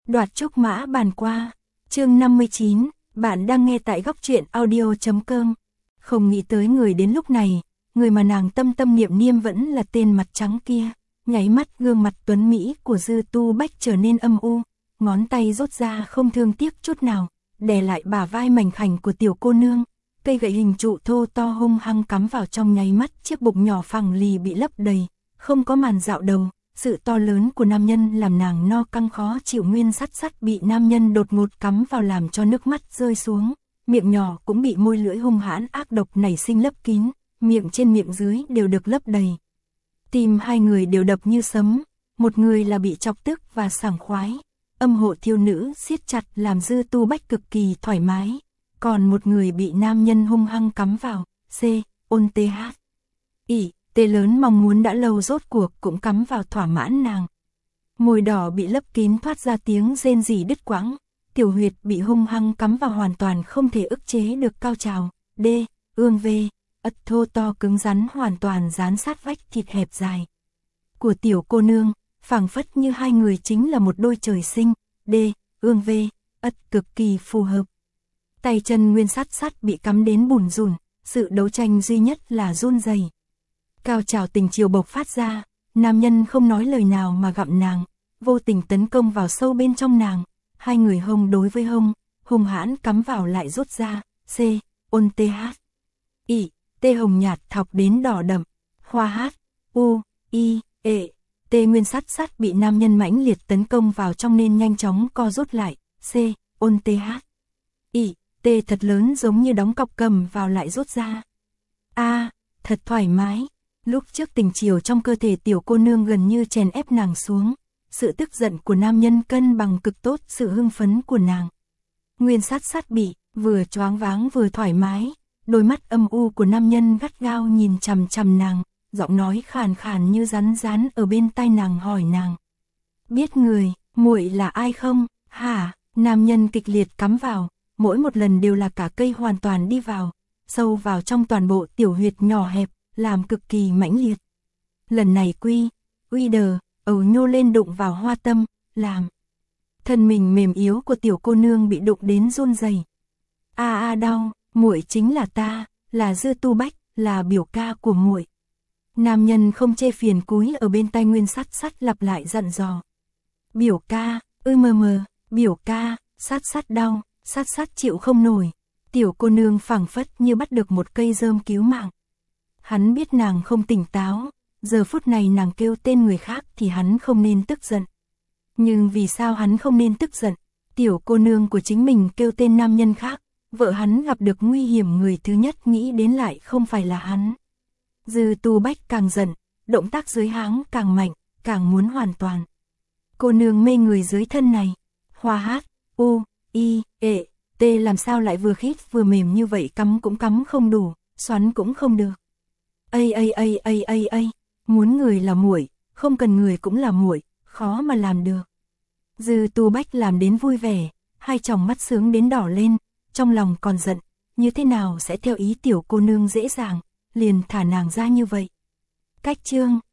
Đoạt trúc mã bàn qua. Chương 59, bạn đang nghe tại góc truyện audio.com. Không nghĩ tới người đến lúc này, người mà nàng tâm tâm niệm niệm vẫn là tên mặt trắng kia. Nháy mắt gương mặt tuấn mỹ của Dư Tu Bách trở nên âm u, ngón tay rút ra không thương tiếc chút nào, đè lại bả vai mảnh khảnh của tiểu cô nương. Cây gậy hình trụ thô to hung hăng cắm vào trong nháy mắt, chiếc bụng nhỏ phẳng lì bị lấp đầy, không có màn dạo đầu. Sự to lớn của nam nhân làm nàng no căng khó chịu, nguyên sắt sắt bị nam nhân đột ngột cắm vào làm cho nước mắt rơi xuống, miệng nhỏ cũng bị môi lưỡi hung hãn ác độc nảy sinh lấp kín, miệng trên miệng dưới đều được lấp đầy. Tim hai người đều đập như sấm, một người là bị chọc tức và sảng khoái, âm hộ thiêu nữ siết chặt làm Dư Tu Bách cực kỳ thoải mái, còn một người bị nam nhân hung hăng cắm vào, ôn th. Tê lớn mong muốn đã lâu rốt cuộc cũng cắm vào thỏa mãn nàng. Môi đỏ bị lấp kín thoát ra tiếng rên rỉ đứt quãng, tiểu huyệt bị hung hăng cắm vào hoàn toàn không thể ức chế được cao trào. Ương v, ất thô to cứng rắn hoàn toàn dán sát vách thịt hẹp dài của tiểu cô nương, phảng phất như hai người chính là một đôi trời sinh. Ương v, ất cực kỳ phù hợp. Tay chân nguyên sắt sắt bị cắm đến bùn rùn, sự đấu tranh duy nhất là run rẩy. Cao trào tình chiều bộc phát ra, nam nhân không nói lời nào mà gặm nàng, vô tình tấn công vào sâu bên trong nàng, hai người hông đối với hông, hung hãn cắm vào lại rút ra, ôn th. Tê hồng nhạt thọc đến đỏ đậm, hoa tê nguyên sắt sắt bị nam nhân mãnh liệt tấn công vào trong nên nhanh chóng co rút lại, ôn th. Tê thật lớn giống như đóng cọc cầm vào lại rút ra. Thật thoải mái. Lúc trước tình chiều trong cơ thể tiểu cô nương gần như chèn ép nàng xuống, sự tức giận của nam nhân cân bằng cực tốt sự hưng phấn của nàng. Nguyên sắt sắt bị vừa choáng váng vừa thoải mái, đôi mắt âm u của nam nhân gắt gao nhìn chằm chằm nàng, giọng nói khàn khàn như rắn rán ở bên tai nàng hỏi nàng: "Biết người, muội là ai không?" "Hả?" Nam nhân kịch liệt cắm vào, mỗi một lần đều là cả cây hoàn toàn đi vào, sâu vào trong toàn bộ tiểu huyệt nhỏ hẹp, làm cực kỳ mãnh liệt. Lần này ầu nhô lên đụng vào hoa tâm, làm thân mình mềm yếu của tiểu cô nương bị đụng đến run rẩy. Đau, muội chính là ta, là Dư Tu Bách, là biểu ca của muội. Nam nhân không chê phiền cúi ở bên tai nguyên sắt sắt lặp lại dặn dò. Biểu ca, biểu ca, sắt sắt đau, sắt sắt chịu không nổi. Tiểu cô nương phảng phất như bắt được một cây rơm cứu mạng. Hắn biết nàng không tỉnh táo, giờ phút này nàng kêu tên người khác thì hắn không nên tức giận. Nhưng vì sao hắn không nên tức giận? Tiểu cô nương của chính mình kêu tên nam nhân khác, vợ hắn gặp được nguy hiểm, người thứ nhất nghĩ đến lại không phải là hắn. Dư Tu Bách càng giận, động tác dưới háng càng mạnh, càng muốn hoàn toàn. Cô nương mê người dưới thân này. Hoa tê làm sao lại vừa khít vừa mềm như vậy, cắm cũng cắm không đủ, xoắn cũng không được. Muốn người là muội, không cần người cũng là muội, khó mà làm được. Dư Tu Bách làm đến vui vẻ, hai tròng mắt sướng đến đỏ lên, trong lòng còn giận, như thế nào sẽ theo ý tiểu cô nương dễ dàng, liền thả nàng ra như vậy. Cách chương